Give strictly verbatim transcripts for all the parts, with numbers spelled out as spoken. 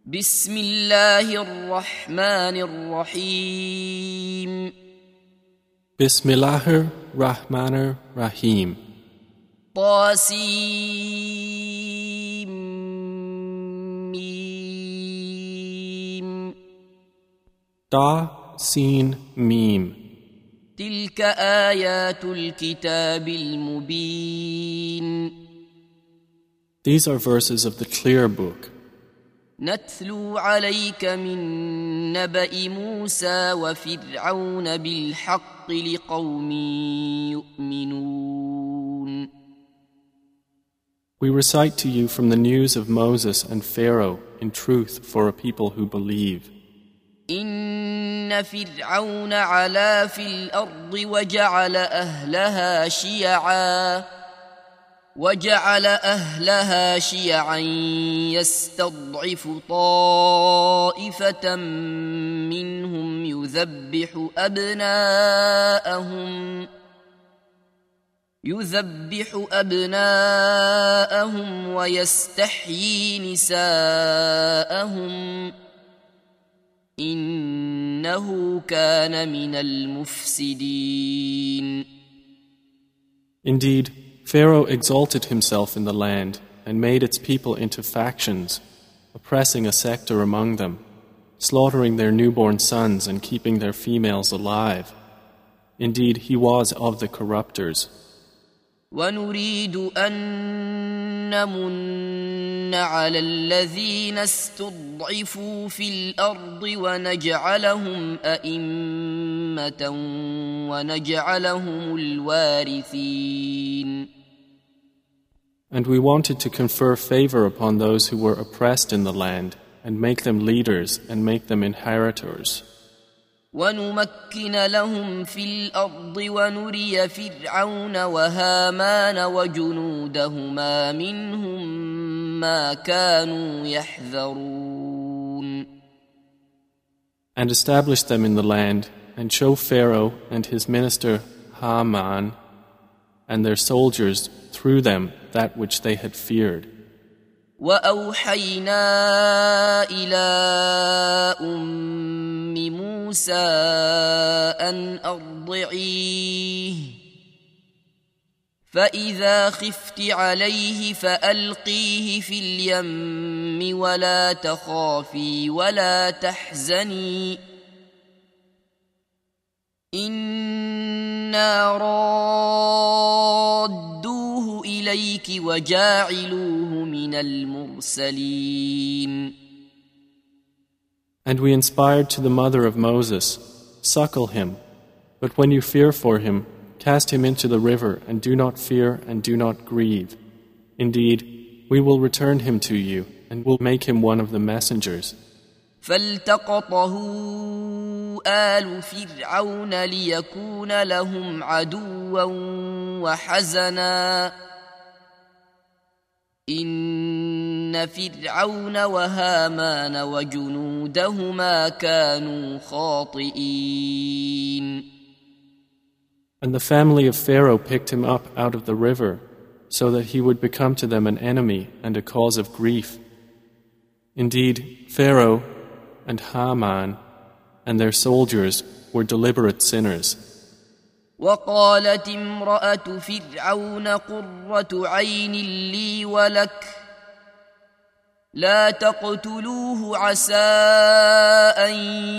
بسم الله الرحمن الرحيم Bismillahir Rahmanir Rahim. طاسيم ميم Da Sin Mim. تلك آيات الكتاب المبين These are verses of the clear book. نتلو عليك من نبأ موسى وفرعون بالحق لقوم يؤمنون We recite to you from the news of Moses and Pharaoh in truth for a people who believe. إن فرعون علا في الأرض وجعل أهلها شيعا وجعل أهلها شيعا يستضعف طائفة منهم يذبح أبناءهم يذبح أبناءهم ويستحيي نساءهم إنه كان من المفسدين. Indeed, Pharaoh exalted himself in the land and made its people into factions, oppressing a sector among them, slaughtering their newborn sons and keeping their females alive. Indeed, he was of the corruptors. ونريد أن نمن على الذين استضعفوا في الأرض ونجعلهم أئمة ونجعلهم الوارثين. And we wanted to confer favor upon those who were oppressed in the land and make them leaders and make them inheritors. ونمكن لهم في الأرض ونري فرعون وهامان وجنودهما منهم ما كانوا يحذرون. And establish them in the land and show Pharaoh and his minister Haman and their soldiers through them that which they had feared. وأوحينا إلى أم موسى أن أرضعيه فإذا خفت عليه فألقيه في اليم ولا تخافي ولا تحزني إنا رادوه إليك وجاعلوه من المرسلين. And we inspired to the mother of Moses, suckle him, but when you fear for him, cast him into the river and do not fear and do not grieve. Indeed, we will return him to you and will make him one of the messengers. فالتقطه آل فرعون ليكون لهم عدوا وحزنا إن فرعون وهامان وجنودهما كانوا خاطئين. And the family of Pharaoh picked him up out of the river so that he would become to them an enemy and a cause of grief. Indeed, Pharaoh and Haman and their soldiers were deliberate sinners. وقالت امرأة فرعون قرة عين لي ولك لا تقتلوه عسى أن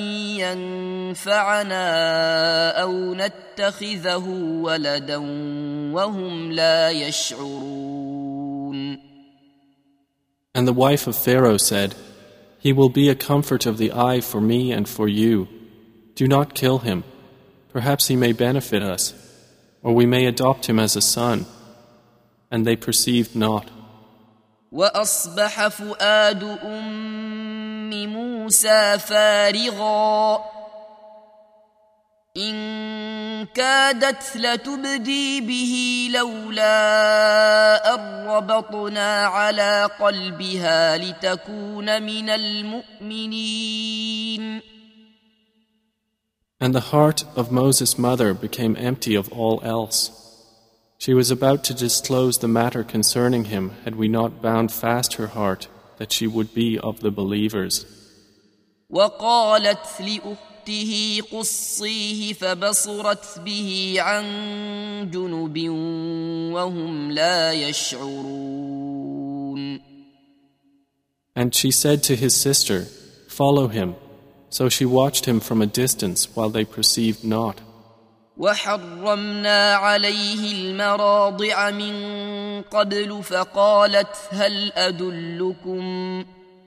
ينفعنا أو نتخذه ولدا وهم لا يشعرون. And the wife of Pharaoh said, He will be a comfort of the eye for me and for you. Do not kill him. Perhaps he may benefit us, or we may adopt him as a son. And they perceived not. وأصبح فؤاد أم موسى فارغا إن كادت لتبدي به لولا أن ربطنا على قلبها لتكون من المؤمنين. And the heart of Moses' mother became empty of all else. She was about to disclose the matter concerning him had we not bound fast her heart that she would be of the believers. وقالت لأخته قصيه فبصرت به عن جنب وهم لا يشعرون. And she said to his sister, "Follow him." So she watched him from a distance while they perceived not. وحرمنا عليه المراضع من قبل فقالت هل أدلكم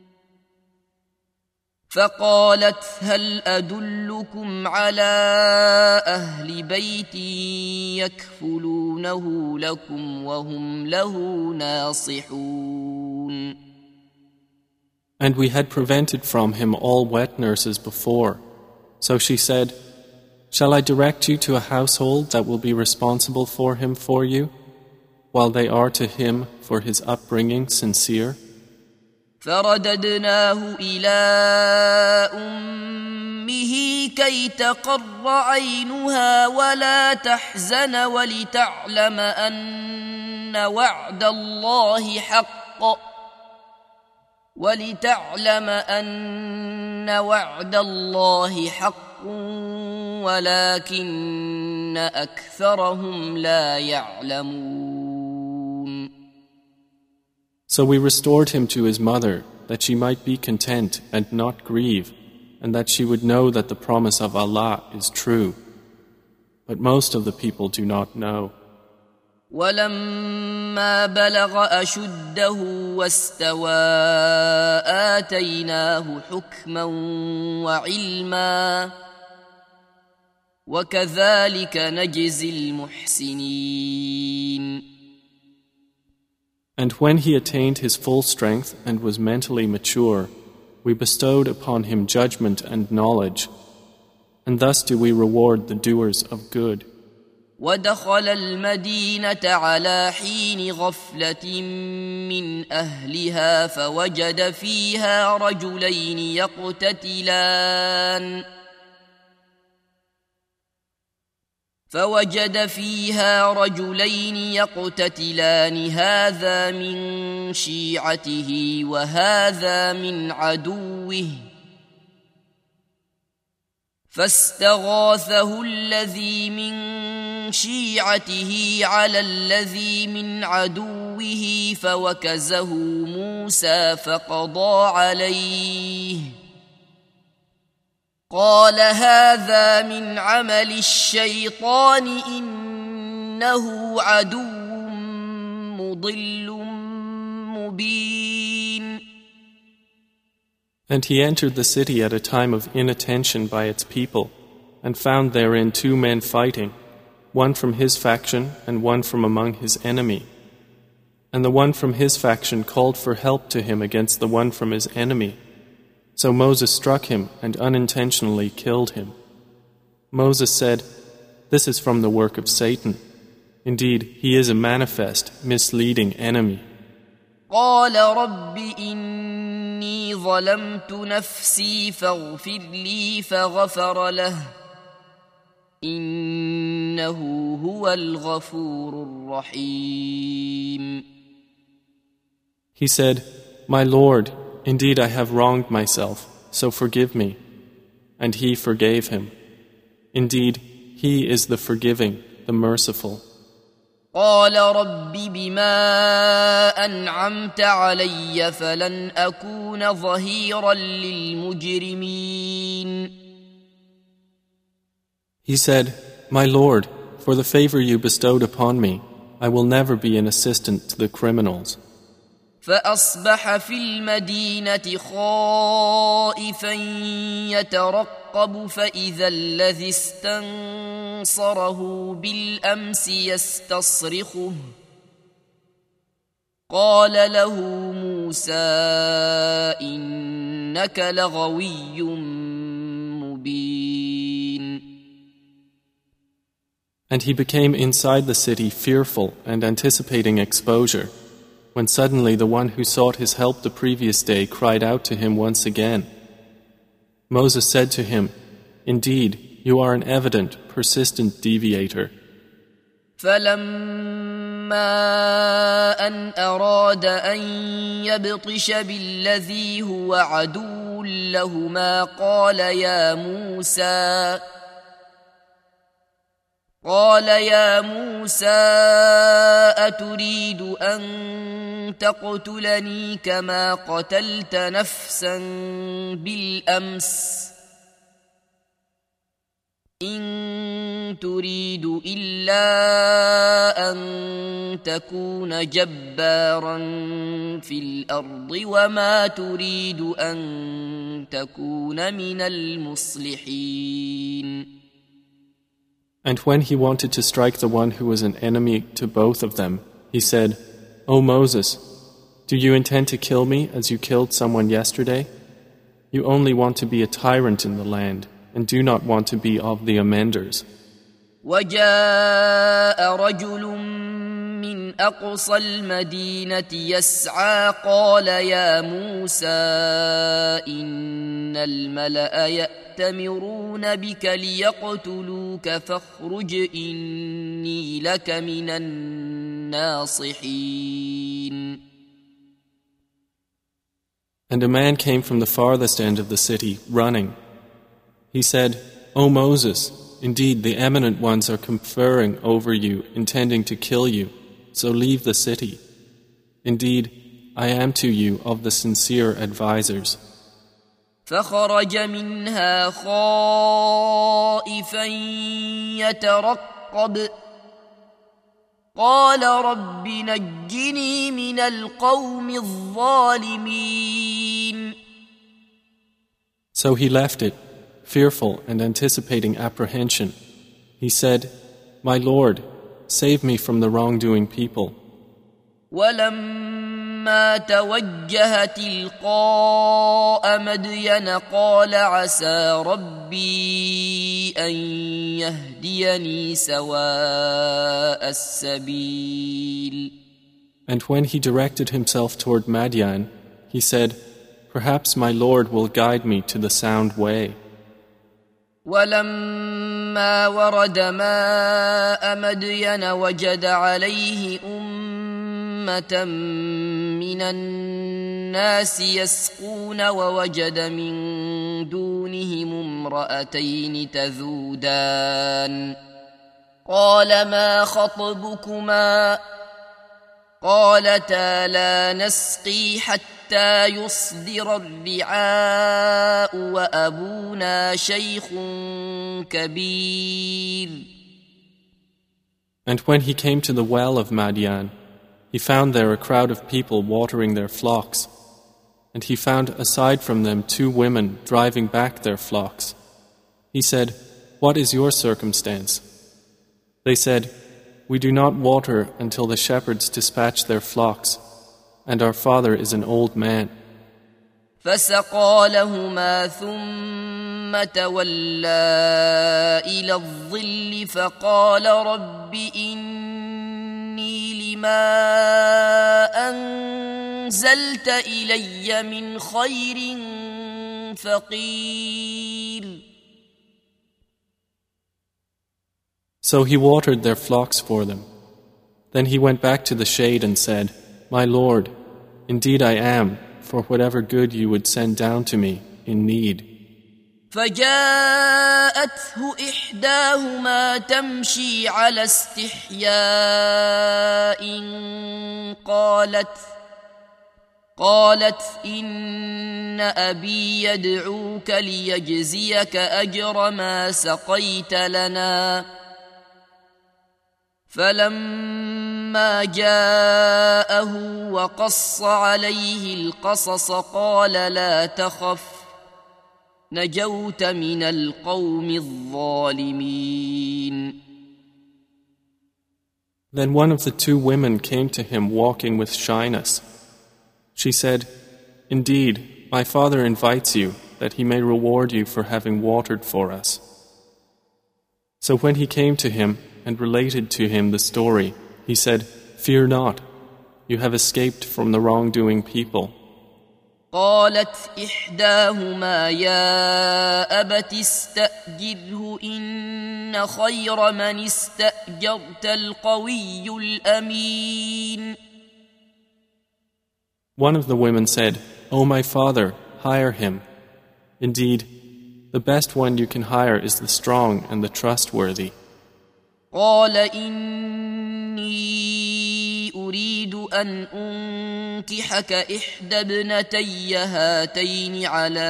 فقالت هل أدلكم على أهل بيت يكفلونه لكم وهم له ناصحون. And we had prevented from him all wet nurses before. So she said, "Shall I direct you to a household that will be responsible for him for you, while they are to him for his upbringing sincere?" فرددناه إلى أمه كي تقر عينها ولا تحزن ولتعلم أن وعد الله حق ولتعلم أن وعد الله حق ولكن أكثرهم لا يعلمون. So we restored him to his mother, that she might be content and not grieve, and that she would know that the promise of Allah is true. But most of the people do not know. ولما بلغ أشده واستوى آتيناه حكما وعلما وكذلك نجزي المحسنين. And when he attained his full strength and was mentally mature, we bestowed upon him judgment and knowledge, and thus do we reward the doers of good. ودخل المدينة على حين غفلة من أهلها فوجد فيها رجلين يقتتلان فوجد فيها رجلين يقتتلان هذا من شيعته وهذا من عدوه فاستغاثه الذي من شيعته على الذي من عدوه فوكزه موسى فقضى عليه قال هذا من عمل الشيطان إنه عدو مضل مبين. And he entered the city at a time of inattention by its people, and found therein two men fighting, one from his faction and one from among his enemy. And the one from his faction called for help to him against the one from his enemy. So Moses struck him and unintentionally killed him. Moses said, "This is from the work of Satan. Indeed, he is a manifest, misleading enemy." قال رب إني ظلمت نفسي فاغفر لي فغفر له إنه هو الغفور الرحيم. He said, "My Lord, indeed I have wronged myself, so forgive me." And he forgave him. Indeed, he is the forgiving, the merciful. قال رب بما أنعمت علي فلن أكون ظهيرا للمجرمين. He said, "My Lord, for the favor you bestowed upon me, I will never be an assistant to the criminals." فأصبح في المدينة خائفا يترقب فإذا الذي استنصره بالأمس يستصرخه قال له موسى إنك لغوي مبين. And he became inside the city fearful and anticipating exposure, when suddenly the one who sought his help the previous day cried out to him once again. Moses said to him, "Indeed, you are an evident, persistent deviator." فلما أن أراد أن يبطش بالذي هو عدو لهما قال يا موسى قال يا موسى أتريد أن تقتلني كما قتلت نفسا بالأمس إن تريد إلا أن تكون جبارا في الأرض وما تريد أن تكون من المصلحين. And when he wanted to strike the one who was an enemy to both of them, he said, O Moses, do you intend to kill me as you killed someone yesterday? You only want to be a tyrant in the land and do not want to be of the amenders. وجاء رجل من أقصى المدينة يسعى قال يا موسى إن الملأ يأتمرون بك ليقتلوك فاخرج إني لك من الناصحين. And a man came from the farthest end of the city, running. He said, O Moses, indeed the eminent ones are conferring over you, intending to kill you, so leave the city. Indeed, I am to you of the sincere advisers. فخرج منها خائفا يترقب قال رب نجني من القوم الظالمين. So he left it, fearful and anticipating apprehension. He said, My Lord, save me from the wrongdoing people. ولما توجه تلقاء مدين قال عسى ربي أن يهديني سواء السبيل. And when he directed himself toward Madian, he said, Perhaps my Lord will guide me to the sound way. ولما ورد ماء مدين وجد عليه أمة من الناس يسقون ووجد من دونهم امرأتين تذودان قال ما خطبكما قالتا لا نسقي حتى يصدر الرعاء وأبونا شيخ كبير. And when he came to the well of Madian, he found there a crowd of people watering their flocks, and he found aside from them two women driving back their flocks. He said, What is your circumstance? They said, We do not water until the shepherds dispatch their flocks, and our father is an old man. فسقى لهما ثم تولى إلى الظل فقال رب إني لما أنزلت إلي من خير فقير. So he watered their flocks for them. Then he went back to the shade and said, My Lord, indeed I am, for whatever good you would send down to me, in need. فجاءته إحداهما تمشي على استحياء قالت قالت إن أبي يدعوك ليجزيك أجر ما سقيت لنا. فلما جاءه وقص عليه القصص قال لا تخف نجوت من القوم الظالمين. Then one of the two women came to him walking with shyness. She said, Indeed, my father invites you that he may reward you for having watered for us. So when he came to him and related to him the story, he said, Fear not, you have escaped from the wrongdoing people. قالت إحداهما يا أبت استأجره إن خير من استأجرت القوي الأمين. One of the women said, O my father, hire him. Indeed, the best one you can hire is the strong and the trustworthy. قال إني أريد أن أنكحك إحدى ابنتي هاتين على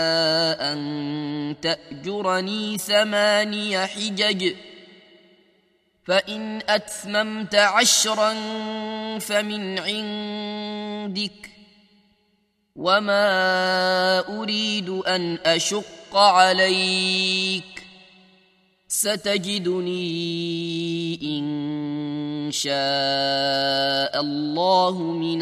أن تأجرني ثماني حجج فإن أتممت عشرا فمن عندك وما أريد أن أشق عليك ستجدني إن شاء الله من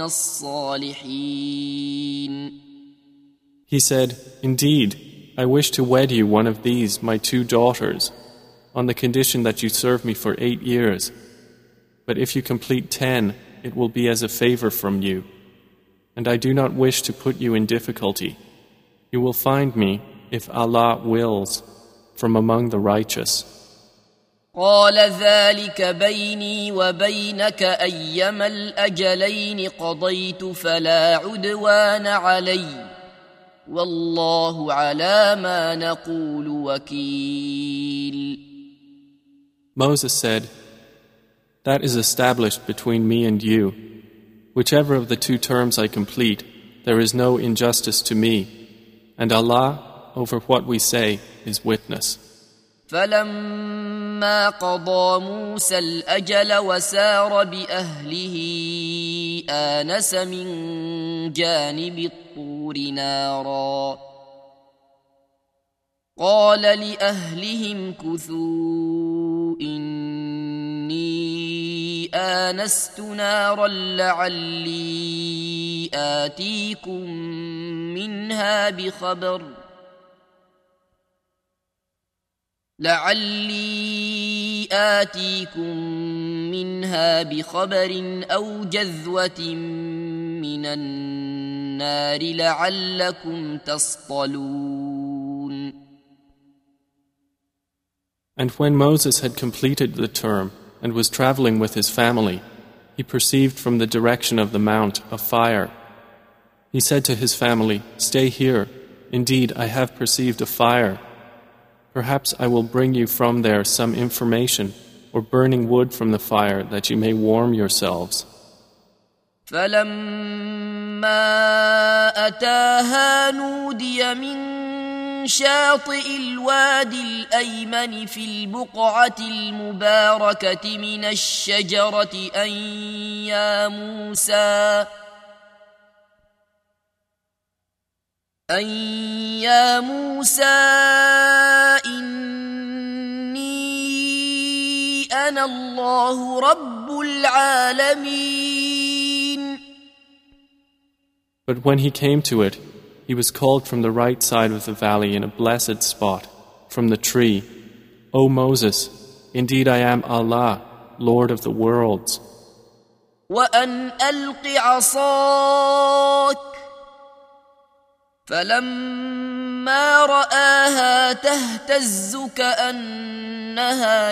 الصالحين. He said, Indeed, I wish to wed you one of these, my two daughters, on the condition that you serve me for eight years. But if you complete ten, it will be as a favor from you. And I do not wish to put you in difficulty. You will find me, if Allah wills, from among the righteous. قال ذلك بيني وبينك أيما الأجلين قضيت فلا عدوان علي والله على ما نقول وكيل. Moses said, That is established between me and you. Whichever of the two terms I complete, there is no injustice to me, and Allah, over what we say, is witness. فلما قضى موسى الأجل وسار بأهله آنس من جانب الطور نارا قال لأهلهم كثوا إني آنست نارا لعلي آتيكم منها بخبر لعلي آتيكم منها بخبر أو جذوة من النار لعلكم تصطلون. And when Moses had completed the term and was traveling with his family, he perceived from the direction of the mount a fire. He said to his family, Stay here. Indeed, I have perceived a fire. Perhaps I will bring you from there some information or burning wood from the fire that you may warm yourselves. فلما أتاها نودي من شاطئ الوادي الأيمن في البقعة المباركة من الشجرة أن يا موسى أن يا موسى إني أنا الله رب العالمين. But when he came to it, he was called from the right side of the valley in a blessed spot, from the tree, O Moses, indeed I am Allah, Lord of the worlds. وأن ألق عصاك فلما رآها تهتز كأنها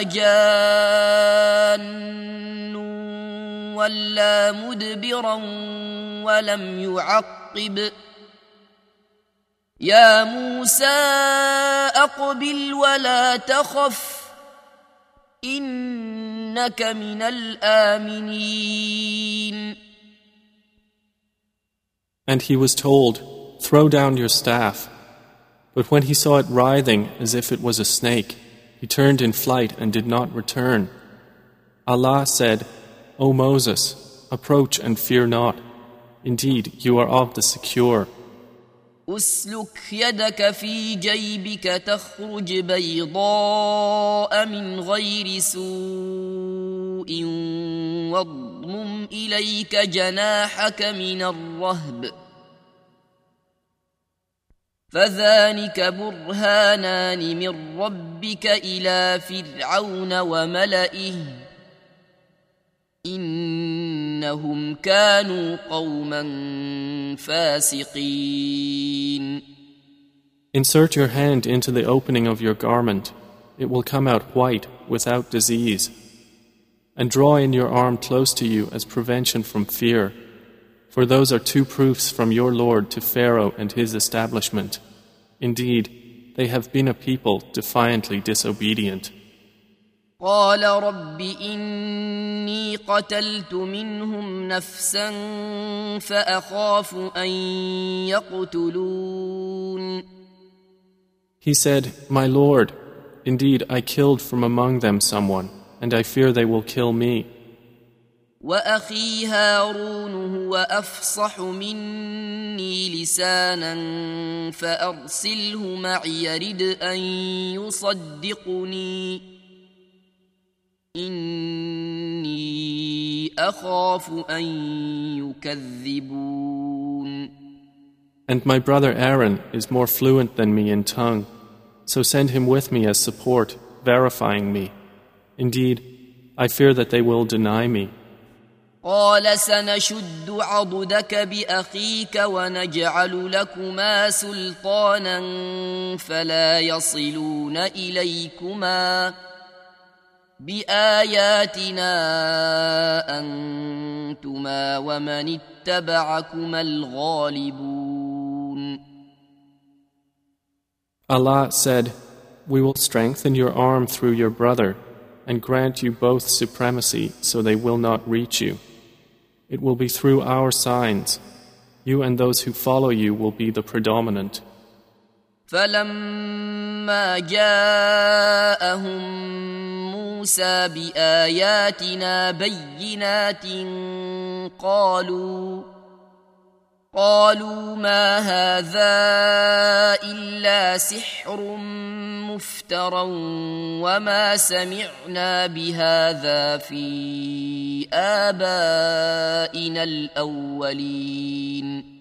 جان ولا مدبرا ولم يعقب يا موسى أقبل ولا تخف إنك من الآمنين. And he was told, Throw down your staff. But when he saw it writhing as if it was a snake, he turned in flight and did not return. Allah said, O Moses, approach and fear not. Indeed, you are of the secure. أسلك يدك في جيبك تخرج بيضاء من غير سوء واضمم إليك جناحك من الرهب فذلك برهانان من ربك إلى فرعون وملئه إنهم كانوا قوما فاسقين. Insert your hand into the opening of your garment. It will come out white, without disease. And draw in your arm close to you as prevention from fear. For those are two proofs from your Lord to Pharaoh and his establishment. Indeed, they have been a people defiantly disobedient. قال رب إني قتلت منهم نفسا فأخاف أن يقتلون. He said, My Lord, indeed I killed from among them someone, and I fear they will kill me. وأخي هارون هو أفصح مني لسانا فأرسله معي يرد أن يصدقني إني أخاف أن يكذبون. And my brother Aaron is more fluent than me in tongue, so send him with me as support, verifying me. Indeed, I fear that they will deny me. قال سنشد عضدك بأخيك ونجعل لكما سلطانا فلا يصلون إليكما بآياتنا أنتما ومن اتبعكما الغالبون. Allah said, We will strengthen your arm through your brother and grant you both supremacy so they will not reach you. It will be through our signs. You and those who follow you will be the predominant. فلما جاءهم موسى بآياتنا بينات قالوا قالوا ما هذا إلا سحر مفترى وما سمعنا بهذا في آبائنا الأولين.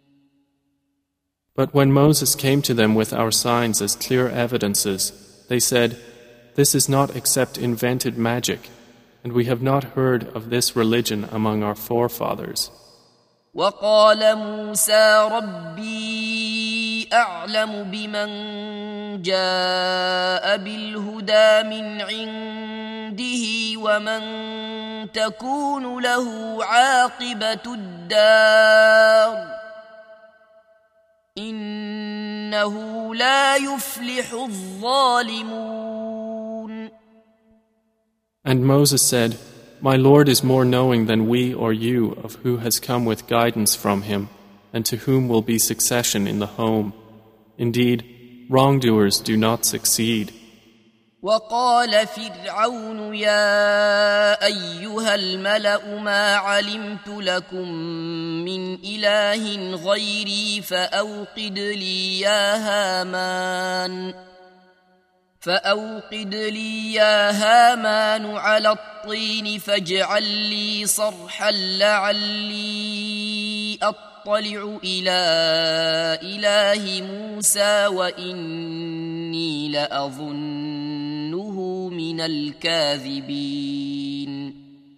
But when Moses came to them with our signs as clear evidences, they said, This is not except invented magic, and we have not heard of this religion among our forefathers. وقال موسى ربي أعلم بمن جاء بالهدى من عنده ومن تكون له عاقبة الدار إنه لا يفلح الظالمون. And Moses said, My Lord is more knowing than we or you of who has come with guidance from him and to whom will be succession in the home. Indeed, wrongdoers do not succeed. وقال فرعون يا أيها الملأ ما علمت لكم من إله غيري فأوقد لي يا هامان فأوقد لي يا هامان على الطين فاجعل لي صرحا لعلي أطلع إلى إله موسى وإني لأظنه من الكاذبين.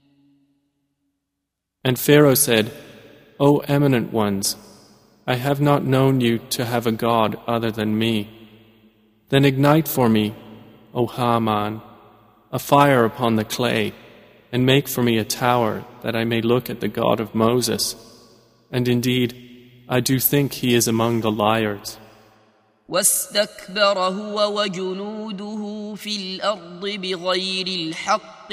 And Pharaoh said, O eminent ones, I have not known you to have a god other than me. Then ignite for me, O Haman, a fire upon the clay, and make for me a tower that I may look at the God of Moses. And indeed, I do think he is among the liars. واستكبر هو وجنوده في الأرض بغير الحق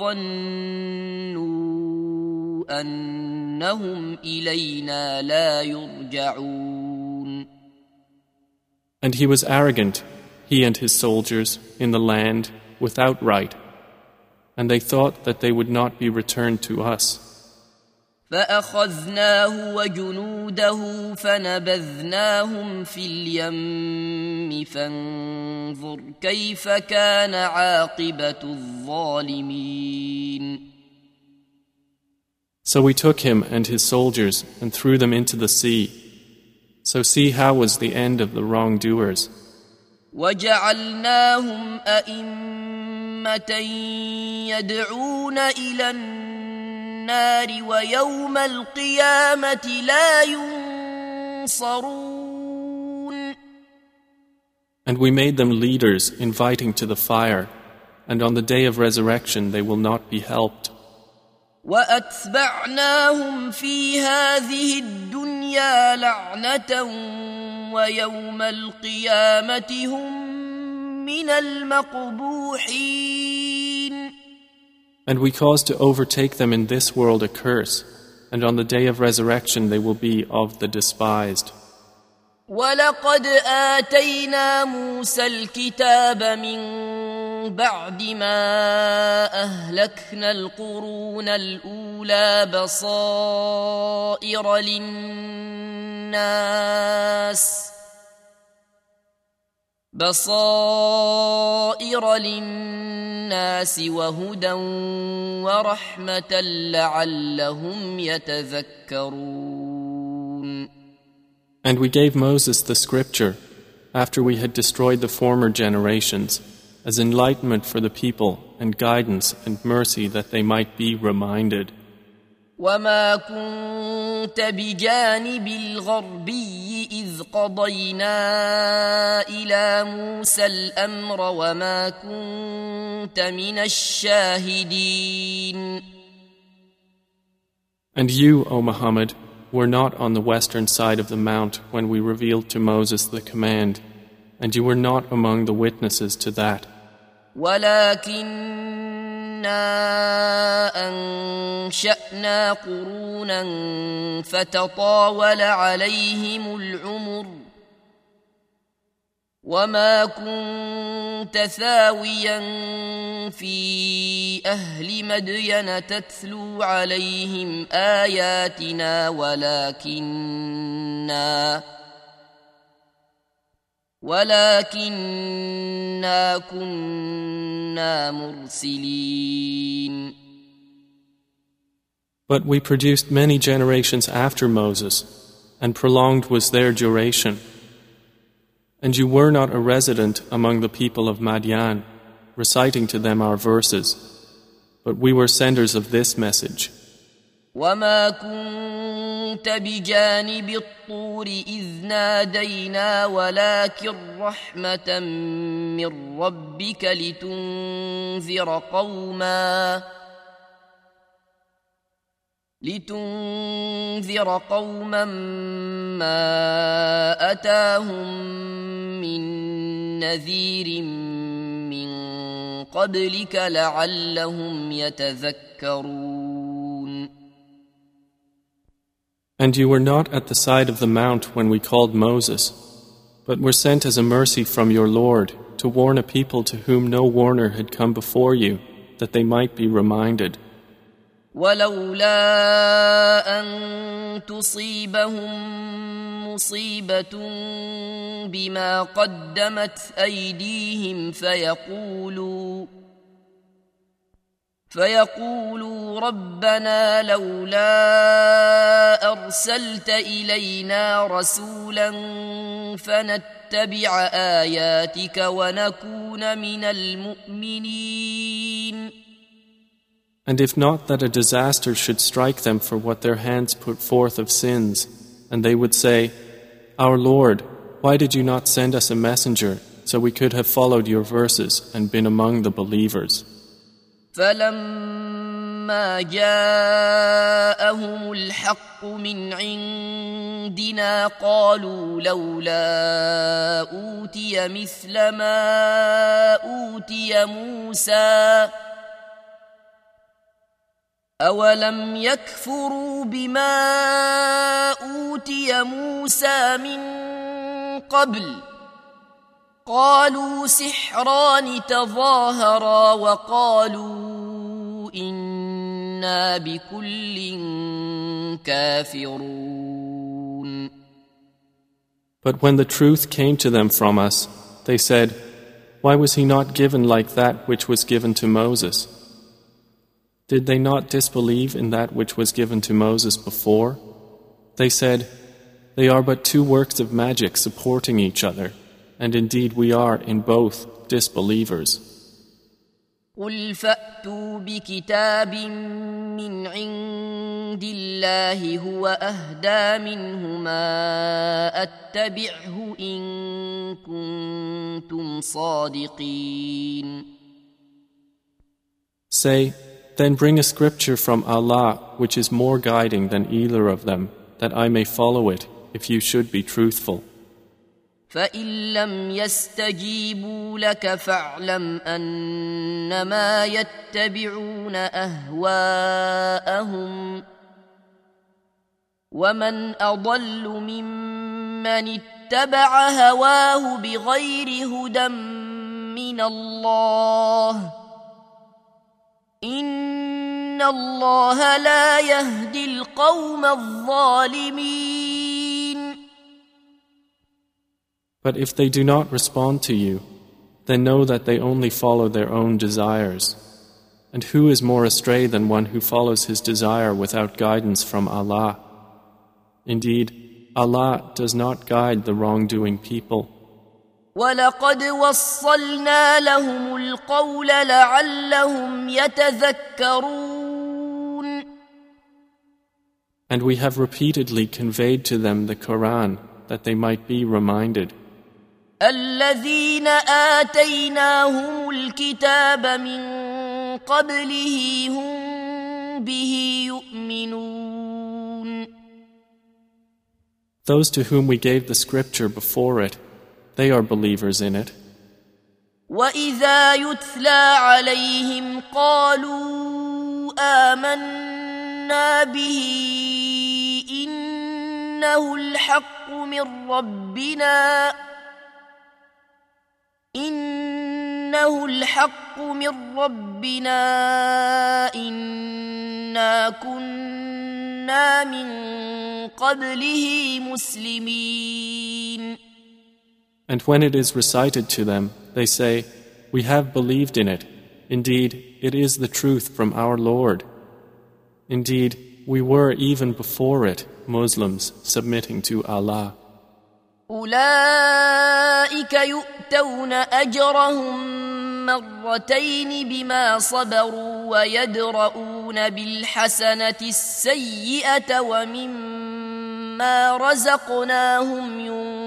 وظنوا أنهم إلينا لا يرجعون. And he was arrogant, he and his soldiers, in the land without right, and they thought that they would not be returned to us. فأخذناه وجنوده فنبذناهم في اليم فانظر كيف كان عاقبة الظالمين. So we took him and his soldiers and threw them into the sea. So see how was the end of the wrongdoers. وجعلناهم أئمة يدعون إلى النار ويوم القيامة لا ينصرون. ينصرون. And we made them leaders, inviting to the fire, and on the day of resurrection they will not be helped. وأتبعناهم في هذه الدنيا لعنة ويوم القيامة هم من المقبوحين. And we caused to overtake them in this world a curse, and on the day of resurrection they will be of the despised. وَلَقَدْ آتَيْنَا مُوسَى الْكِتَابَ مِنْ بَعْدِ مَا أَهْلَكْنَا الْقُرُونَ الْأُولَى بَصَائِرَ لِلنَّاسِ بَصَائِرَ لِلنَّاسِ وَهُدًى وَرَحْمَةً لَعَلَّهُمْ يَتَذَكَّرُونَ. And we gave Moses the scripture, after we had destroyed the former generations, as enlightenment for the people and guidance and mercy that they might be reminded. وَمَا كُنْتَ بِجَانِبِ الْغَرْبِيِّ إِذْ قَضَيْنَا إِلَى مُوسَى الْأَمْرَ وَمَا كُنْتَ مِنَ الشَّاهِدِينَ. And you, O Muhammad, were not on the western side of the mount when we revealed to Moses the command, and you were not among the witnesses to that. وَلَكِنَّا أَنشَأْنَا قُرُونًا فَتَطَاوَلَ عَلَيْهِمُ الْعُمُرُ وَمَا كُنْتَ ثَاوِيًا فِي أَهْلِ مَدْيَنَ تَتْلُو عَلَيْهِمْ آيَاتِنَا وَلَكِنَّا وَلَكِنَّا كُنَّا مُرْسِلِينَ. But we produced many generations after Moses, and prolonged was their duration. And you were not a resident among the people of Madian, reciting to them our verses, but we were senders of this message. وَمَا كُنْتَ بِجَانِبِ الطُّورِ إِذْ نَادَيْنَا وَلَكِنْ رَحْمَةً مِّن رَّبِّكَ لِتُنذِرَ قَوْمًا لِتُنذِرَ قَوْمًا مَّا أَتَاهُم مِّن نَّذِيرٍ مِّن قَبْلِكَ لَعَلَّهُمْ يَتَذَكَّرُونَ. And you were not at the side of the mount when we called Moses, but were sent as a mercy from your Lord to warn a people to whom no warner had come before you, that they might be reminded. وَلَوْلَا أَن تُصِيبَهُم مُّصِيبَةٌ بِمَا قَدَّمَتْ أَيْدِيهِمْ فَيَقُولُوا فيقولوا ربنا لولا أرسلت إلينا رسولا فنتبع آياتك ونكون من المؤمنين. And if not that a disaster should strike them for what their hands put forth of sins, and they would say, Our Lord, why did you not send us a messenger, so we could have followed your verses and been among the believers? فَلَمَّا جَاءَهُمُ الْحَقُّ مِنْ عِنْدِنَا قَالُوا لَوْلَا أُوتِيَ مِثْلَ مَا أُوتِيَ مُوسَى أَوَلَمْ يَكْفُرُوا بِمَا أُوتِيَ مُوسَى مِنْ قَبْلُ قالوا سحران تظاهرا وقالوا إنا بكل كافرون. But when the truth came to them from us, they said, Why was he not given like that which was given to Moses? Did they not disbelieve in that which was given to Moses before? They said, They are but two works of magic supporting each other. And indeed we are in both disbelievers. قل فأتوا بكتاب من عند الله هو أهدى منهما أتبعه إن كنتم صادقين. Say, then bring a scripture from Allah which is more guiding than either of them, that I may follow it if you should be truthful. فإن لم يستجيبوا لك فاعلم أنما يتبعون أهواءهم ومن أضل ممن اتبع هواه بغير هدى من الله إن الله لا يهدي القوم الظالمين. But if they do not respond to you, then know that they only follow their own desires. And who is more astray than one who follows his desire without guidance from Allah? Indeed, Allah does not guide the wrongdoing people. وَلَقَدْ وَصَّلْنَا لَهُمُ الْقَوْلَ لَعَلَّهُمْ يَتَذَكَّرُونَ. And we have repeatedly conveyed to them the Quran that they might be reminded. الذين آتيناهم الكتاب من قبله هم به يؤمنون. Those to whom we gave the scripture before it, they are believers in it. وإذا يتلى عليهم قالوا آمنا به إنه الحق من ربنا إنه الحق من ربنا إنا كنا من قبله مسلمين. And when it is recited to them, they say, "We have believed in it. Indeed, it is the truth from our Lord. Indeed, we were even before it Muslims submitting to Allah." أولئك يؤتون أجرهم مرتين بما صبروا ويدرؤون بالحسنة السيئة ومما رزقناهم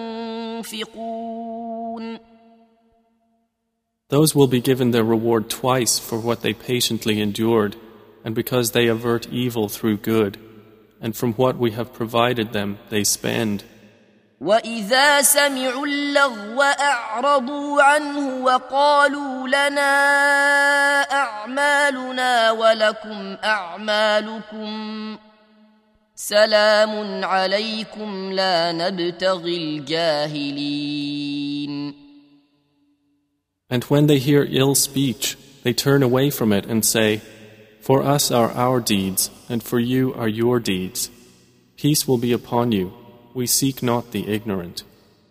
ينفقون. Those will be given their reward twice for what they patiently endured, and because they avert evil through good, and from what we have provided them they spend. وَإِذَا سَمِعُوا اللَّغْوَ أَعْرَضُوا عَنْهُ وَقَالُوا لَنَا أَعْمَالُنَا وَلَكُمْ أَعْمَالُكُمْ سَلَامٌ عَلَيْكُمْ لَا نَبْتَغِي الْجَاهِلِينَ. And when they hear ill speech, they turn away from it and say, "For us are our deeds, and for you are your deeds. Peace will be upon you. We seek not the ignorant."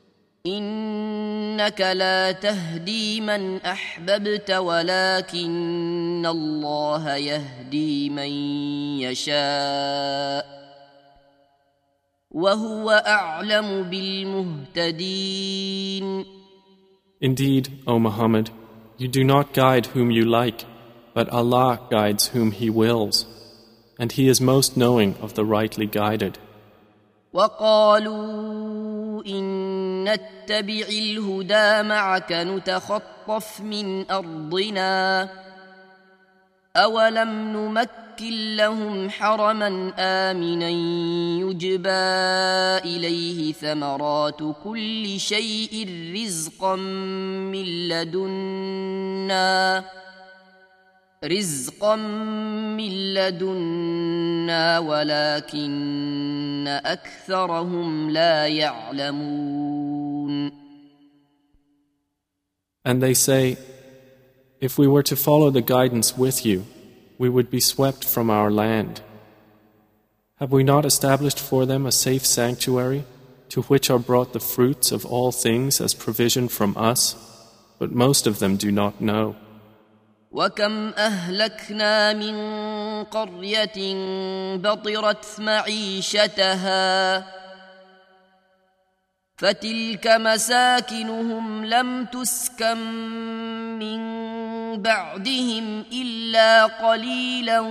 إنك لا تهدي من أحببت ولكن الله يهدي من يشاء وهو أعلم بالمهتدين. Indeed, O Muhammad, you do not guide whom you like, but Allah guides whom He wills, and He is most knowing of the rightly guided. وقالوا إن نتبع الهدى معك نتخطف من أرضنا أولم نمكن لهم حرما آمنا يجبى إليه ثمرات كل شيء رزقا من لدنا رزقا من لدنا ولكن أكثرهم لا يعلمون. And they say, "If we were to follow the guidance with you, we would be swept from our land. Have we not established for them a safe sanctuary, to which are brought the fruits of all things as provision from us? But most of them do not know." وكم أهلكنا من قرية بطرت معيشتها فتلك مساكنهم لم تسكن من بعدهم إلا قليلا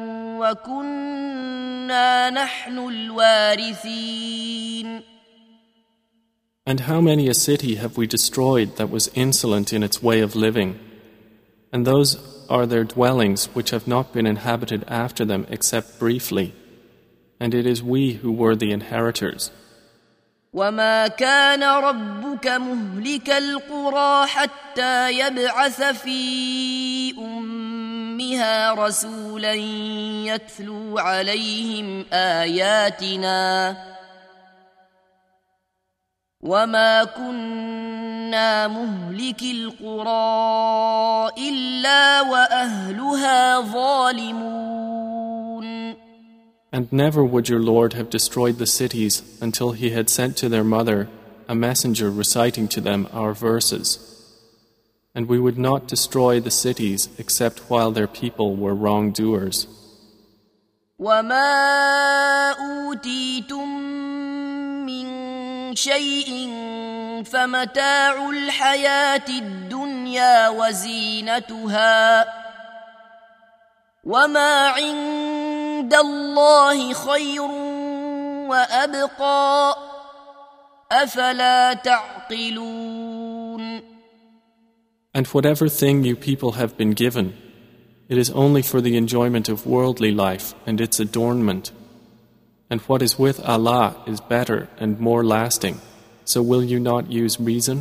وكنا نحن الوارثين. And how many a city have we destroyed that was insolent in its way of living? And those are their dwellings which have not been inhabited after them except briefly. And it is we who were the inheritors. وما كان ربك مهلك القرى حتى يبعث في أمها رسولا يتلو عليهم آياتنا وما كنا مهلك القرى إلا وأهلها ظالمون. And never would your Lord have destroyed the cities until He had sent to their mother a messenger reciting to them our verses. And we would not destroy the cities except while their people were wrongdoers. وَمَا أُوتِيتُم مِّن شَيْءٍ فَمَتَاعُ الْحَيَاةِ الدُّنْيَا وَزِينَتُهَا وَمَا عِندَ اللَّهِ خَيْرٌ وَأَبْقَى أَفَلَا تَعْقِلُونَ. And whatever thing you people have been given, it is only for the enjoyment of worldly life and its adornment. And what is with Allah is better and more lasting. So will you not use reason?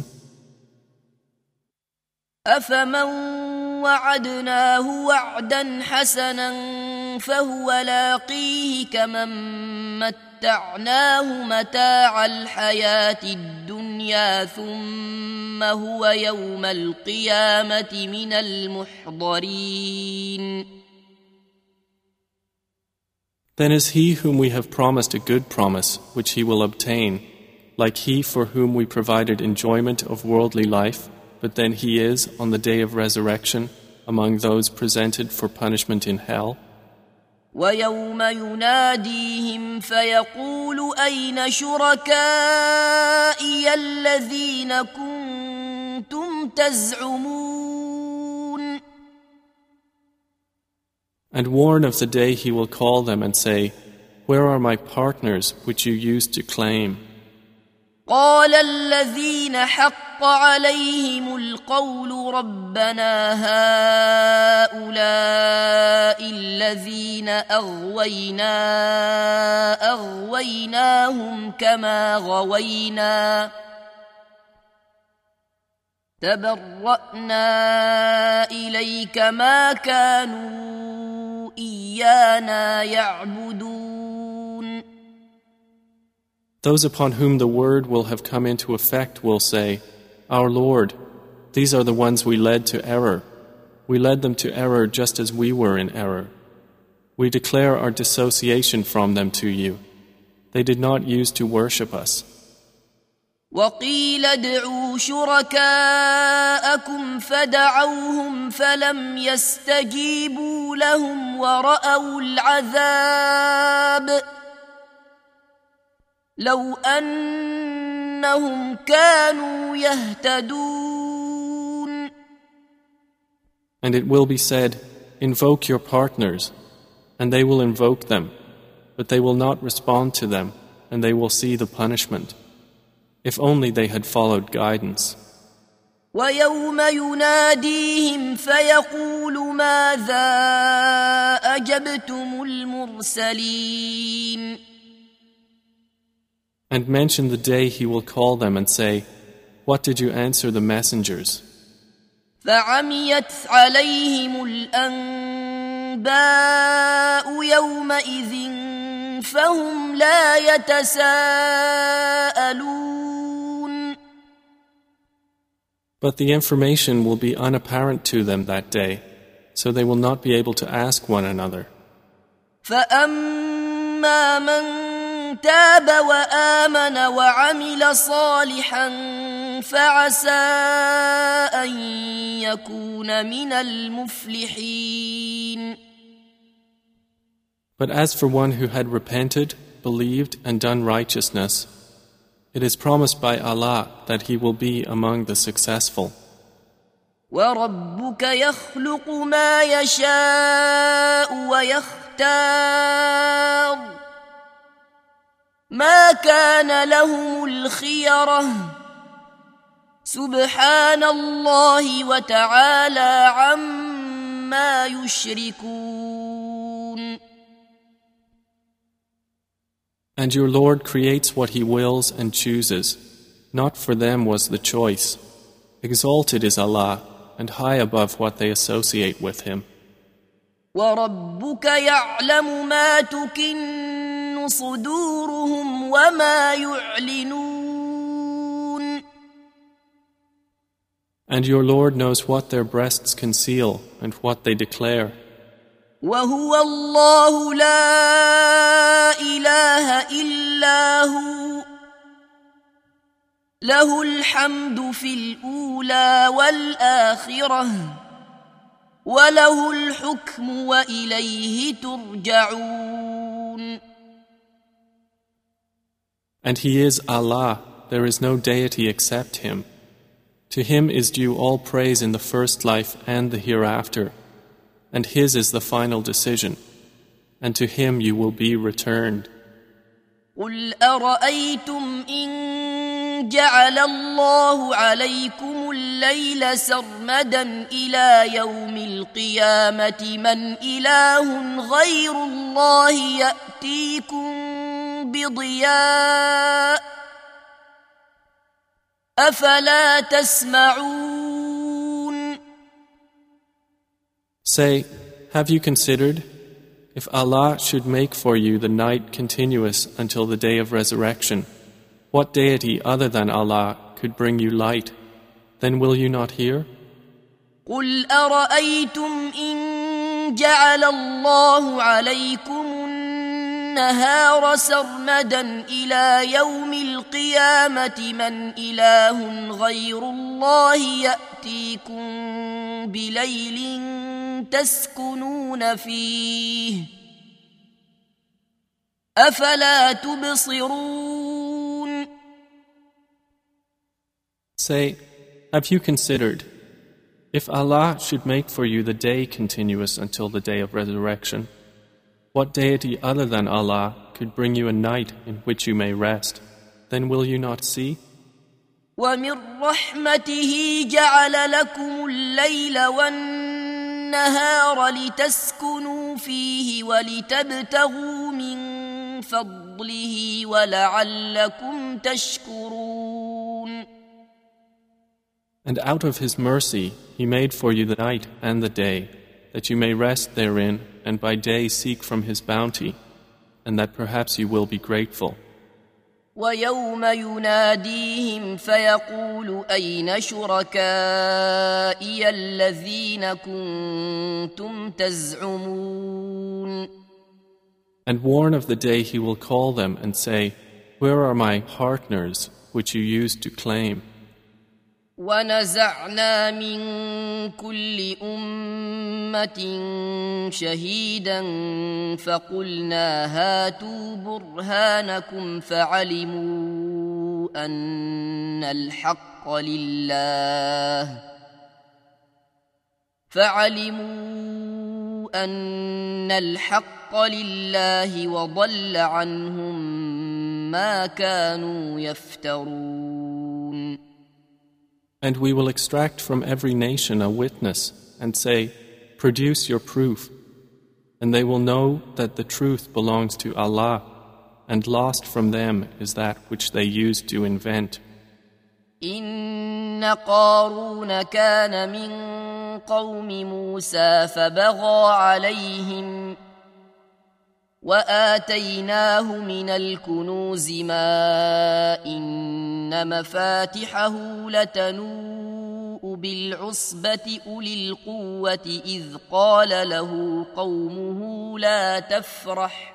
أَفَمَنْ وَعَدْنَاهُ وَعْدًا حَسَنًا فَهُوَ لَاقِيهِ كَمَنْ مَتَّعْنَاهُ مَتَاعَ الْحَيَاةِ الدُّنْيَا ثُمَّ هُوَ يَوْمَ الْقِيَامَةِ مِنَ الْمُحْضَرِينَ. Then is he whom we have promised a good promise, which he will obtain, like he for whom we provided enjoyment of worldly life, but then he is, on the day of resurrection, among those presented for punishment in hell. وَيَوْمَ يُنَادِيهِمْ فَيَقُولُ أَيْنَ شُرَكَائِيَ الَّذِينَ كُنتُمْ تَزْعُمُونَ. And warn of the day he will call them and say, where are my partners which you used to claim? قال الذين حق عليهم القول ربنا هؤلاء الذين أغوينا أغويناهم كما غوينا تبرأنا إليك ما كانوا إيانا يعبدون. Those upon whom the word will have come into effect will say, Our Lord, these are the ones we led to error. We led them to error just as we were in error. We declare our dissociation from them to you. They did not use to worship us. وَقِيلَ ادْعُوا شُرَكَاءَكُمْ فَدَعَوْهُمْ فَلَمْ يَسْتَجِيبُوا لَهُمْ وَرَأَوُا الْعَذَابَ لو أنهم كانوا يهتدون. And it will be said, invoke your partners, and they will invoke them, but they will not respond to them, and they will see the punishment. If only they had followed guidance. وَيَوْمَ يُنَادِيهِمْ فَيَقُولُ مَاذَا أَجَبْتُمُ الْمُرْسَلِينَ. And mention the day he will call them and say, what did you answer the messengers? فَعَمِيَتْ عَلَيْهِمُ الْأَنْبَاءُ يَوْمَئِذٍ فَهُمْ لَا يَتَسَاءَلُونَ. But the information will be unapparent to them that day, so they will not be able to ask one another. فَأَمَّا مَنْ تاب وآمن وعمل صالحا فعسى أن يكون من المفلحين. But as for one who had repented, believed and done righteousness, it is promised by Allah that he will be among the successful. وربك يخلق ما يشاء ويختار ما كان لهم الخيرة سبحان الله وتعالى عما يشركون. And your Lord creates what He wills and chooses. Not for them was the choice. Exalted is Allah, and high above what they associate with Him. وَرَبُّكَ يَعْلَمُ مَا تُكِنُّ صُدُورُهُمْ وَمَا يُعْلِنُونَ. And your Lord knows what their breasts conceal and what they declare. وَهُوَ اللَّهُ لَا إِلَهَ إِلَّا هُوَ لَهُ الْحَمْدُ فِي الْأُولَى وَالْآخِرَةِ وَلَهُ الْحُكْمُ وَإِلَيْهِ تُرْجَعُونَ. And He is Allah, there is no deity except Him. To Him is due all praise in the first life and the hereafter, and His is the final decision, and to Him you will be returned. قُلْ أَرَأَيْتُمْ إِنْ جَعَلَ اللَّهُ عَلَيْكُمُ اللَّيْلَ سَرْمَدًا إِلَى يَوْمِ الْقِيَامَةِ مَنْ إِلَهٌ غَيْرُ اللَّهِ يَأْتِيكُمْ بِضِيَاءٍ أَفَلَا تَسْمَعُونَ. Say, have you considered, if Allah should make for you the night continuous until the day of resurrection, what deity other than Allah could bring you light? Then will you not hear? قُلْ أَرَأَيْتُمْ إِنْ جَعَلَ اللَّهُ عَلَيْكُمُ النَّهَارَ سَرْمَدًا إِلَى يَوْمِ الْقِيَامَةِ مَنْ إِلَهٌ غَيْرُ اللَّهِ يَأْتِيكُمْ بِلَيْلٍ تسكنون فيه أفلا تبصرون. Say, have you considered, if Allah should make for you the day continuous until the day of resurrection, what deity other than Allah could bring you a night in which you may rest? Then will you not see? وَمِن رَحْمَتِهِ جَعَلَ لَكُمُ اللَّيْلَ وَالنَّهَارَ لِتَسْكُنُوا فِيهِ وَلِتَبْتَغُوا مِن فَضْلِهِ وَلَعَلَّكُمْ تَشْكُرُونَ. And out of His mercy He made for you the night and the day, that you may rest therein and by day seek from His bounty, and that perhaps you will be grateful. وَيَوْمَ يُنَادِيهِمْ فَيَقُولُ أَيْنَ شُرَكَائِيَ الَّذِينَ كُنْتُمْ تَزْعُمُونَ. And warn of the day He will call them and say, where are my partners which you used to claim? وَنَزَعْنَا مِنْ كُلِّ أُمَّةٍ شَهِيدًا فَقُلْنَا هَاتُوا بُرْهَانَكُمْ فَعَلِمُوا أَنَّ الْحَقَّ لِلَّهِ فَعَلِمُوا أَنَّ الْحَقَّ لِلَّهِ وَضَلَّ عَنْهُمْ مَا كَانُوا يَفْتَرُونَ. And we will extract from every nation a witness and say, produce your proof. And they will know that the truth belongs to Allah, and lost from them is that which they used to invent. إن قارون كان من قوم موسى فبغى عليهم وآتيناه من الكنوز ما إن مفاتحه لتنوء بالعصبة أولي القوة إذ قال له قومه لا تفرح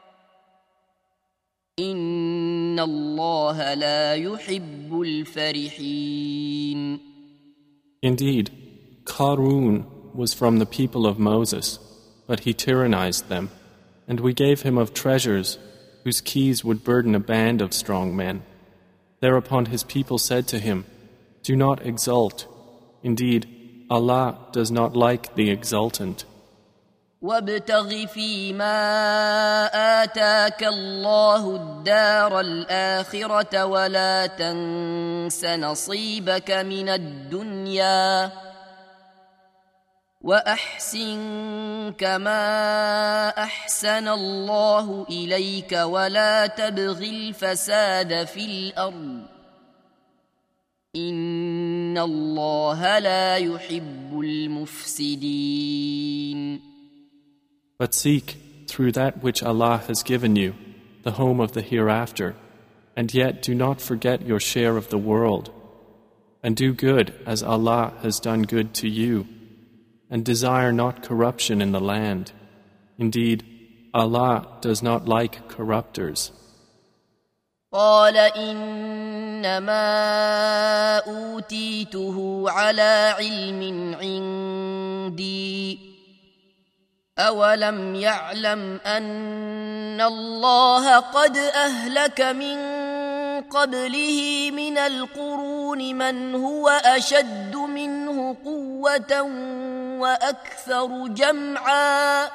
إن الله لا يحب الفرحين. Indeed, Qarun was from the people of Moses, but he tyrannized them. And we gave him of treasures, whose keys would burden a band of strong men. Thereupon his people said to him, do not exult. Indeed, Allah does not like the exultant. وابتغ فيما آتاك الله الدار الآخرة ولا تنس نصيبك من الدنيا وأحسن كما أحسن الله إليك ولا تبغ الفساد في الأرض إن الله لا يحب المفسدين. But seek, through that which Allah has given you, the home of the hereafter, and yet do not forget your share of the world, and do good as Allah has done good to you, and desire not corruption in the land. Indeed, Allah does not like corruptors. قال إنما أوتيته على علم عندي أولم يعلم أن الله قد أهلك من قبله من القرون من هو أشد منه قوة وأكثر جمعا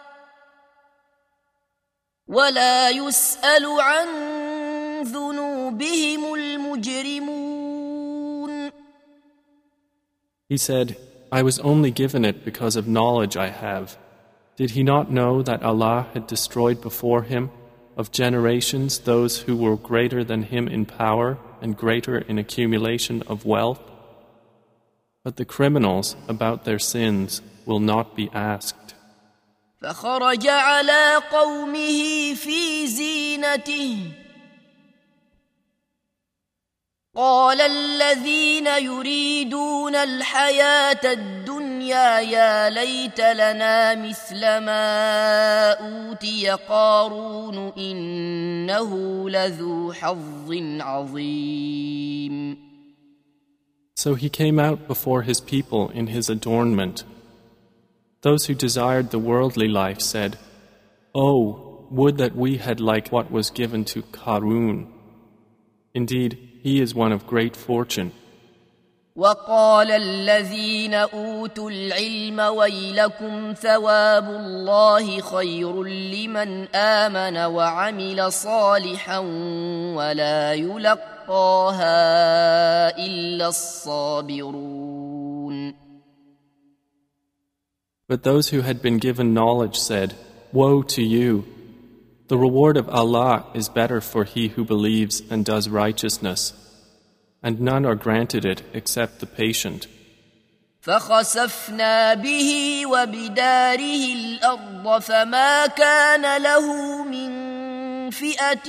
ولا يسأل عن ذنوبهم المجرمون. He said, I was only given it because of knowledge I have. Did he not know that Allah had destroyed before him of generations those who were greater than him in power and greater in accumulation of wealth? But the criminals about their sins will not be asked. فخرج على قومه في زينته قال الذين يريدون الحياة الدنيا يا ليت لنا مثل ما أوتي قارون إنه لذو حظ عظيم. So he came out before his people in his adornment. Those who desired the worldly life said, Oh, would that we had like what was given to Qarun. Indeed, he is one of great fortune. وقال الذين أوتوا العلم ويلكم ثواب الله خير لمن آمن وعمل صالحا ولا يلقاها إلا الصابرون. But those who had been given knowledge said, Woe to you! The reward of Allah is better for he who believes and does righteousness, and none are granted it except the patient. فخسفنا به وبداره الأرض فما كان له من فئة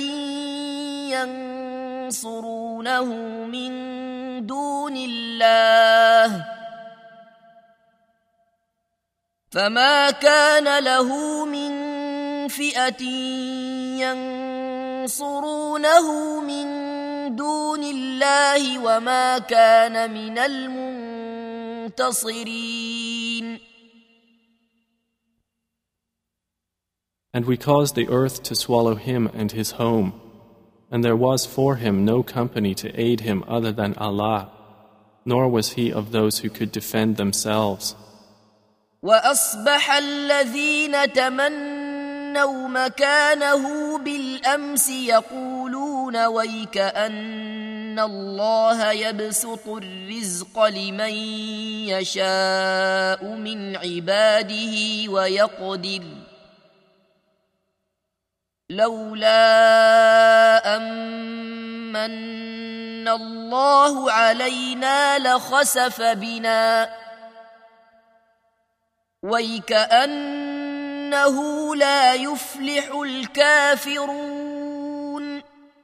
ينصرونه من دون الله فما كان له من فئة ينصرونه من دون الله وما كان من المنتصرين. And we caused the earth to swallow him and his home, and there was for him no company to aid him other than Allah, nor was he of those who could defend themselves. وأصبح الذين تمنوا مكانه بالأمس يقولون ويك أن الله يبسط الرزق لمن يشاء من عباده ويقدر لولا أمن الله علينا لخسف بنا ويكأنه لا يفلح الكافرون.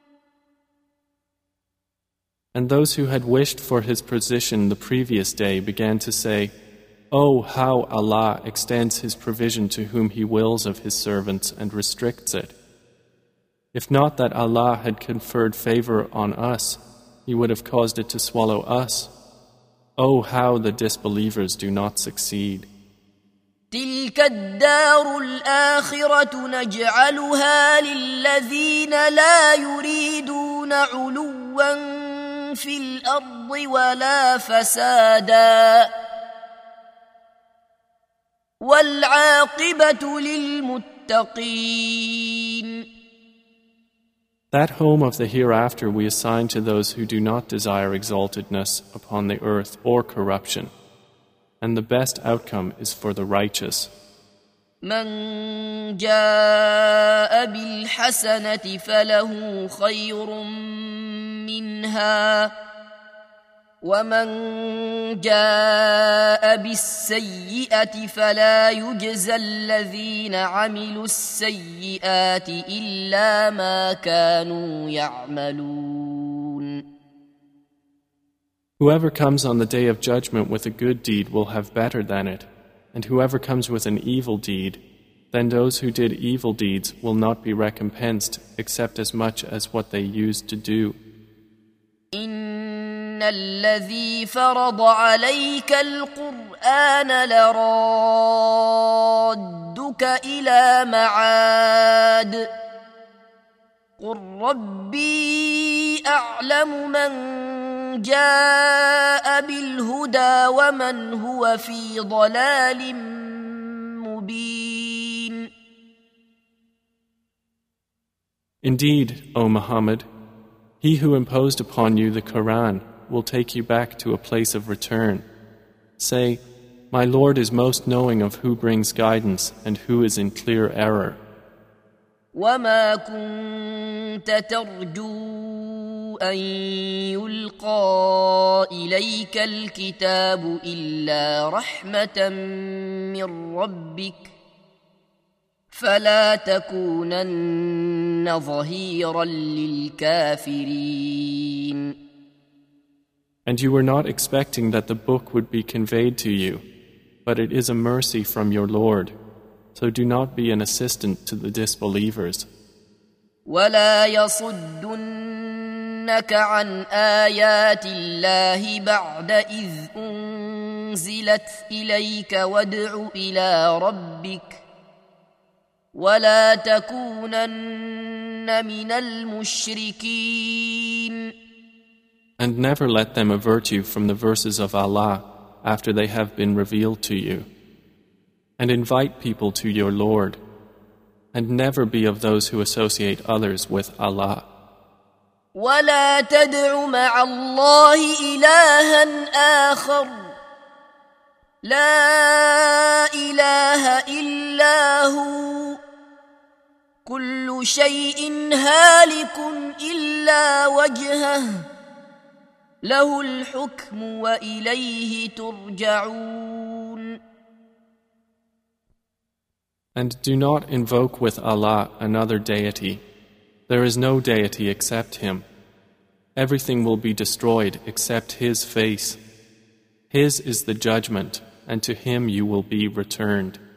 And those who had wished for his position the previous day began to say, Oh, how Allah extends his provision to whom he wills of his servants and restricts it. If not that Allah had conferred favor on us, he would have caused it to swallow us. Oh, how the disbelievers do not succeed. تلك الدار الآخرة نجعلها للذين لا يريدون علوا في الأرض ولا فسادا والعاقبة للمتقين. That home of the hereafter we assign to those who do not desire exaltedness upon the earth or corruption, and the best outcome is for the righteous. من جاء بالحسنة فله خير منها ومن جاء بالسيئة فلا يجزى الذين عملوا السيئات إلا ما كانوا يعملون. Whoever comes on the day of judgment with a good deed will have better than it, and whoever comes with an evil deed, then those who did evil deeds will not be recompensed except as much as what they used to do. إن الذي فرض عليك القرآن لرادك إلى معاد قل ربي أعلم من جاء بالهدى ومن هو في ضلال مبين. Indeed, O Muhammad, He who imposed upon you the Quran will take you back to a place of return. Say, my Lord is most knowing of who brings guidance and who is in clear error. وما كنت ترجو أن يلقى إليك الكتاب إلا رحمة من ربك فلا تكونن ظهيرا للكافرين. And you were not expecting that the book would be conveyed to you, but it is a mercy from your Lord, so do not be an assistant to the disbelievers. ولا يصدنك عن آيات الله بعد إذ أنزلت إليك وادع إلى ربك ولا تكونن من المشركين. And never let them avert you from the verses of Allah after they have been revealed to you. And invite people to your Lord, and never be of those who associate others with Allah. ولا تدع مع الله إلها آخر لا إله إلا هو كل شيء هالك إلا وجهه له الحكم وإليه ترجعون. And do not invoke with Allah another deity. There is no deity except Him. Everything will be destroyed except His face. His is the judgment, and to Him you will be returned.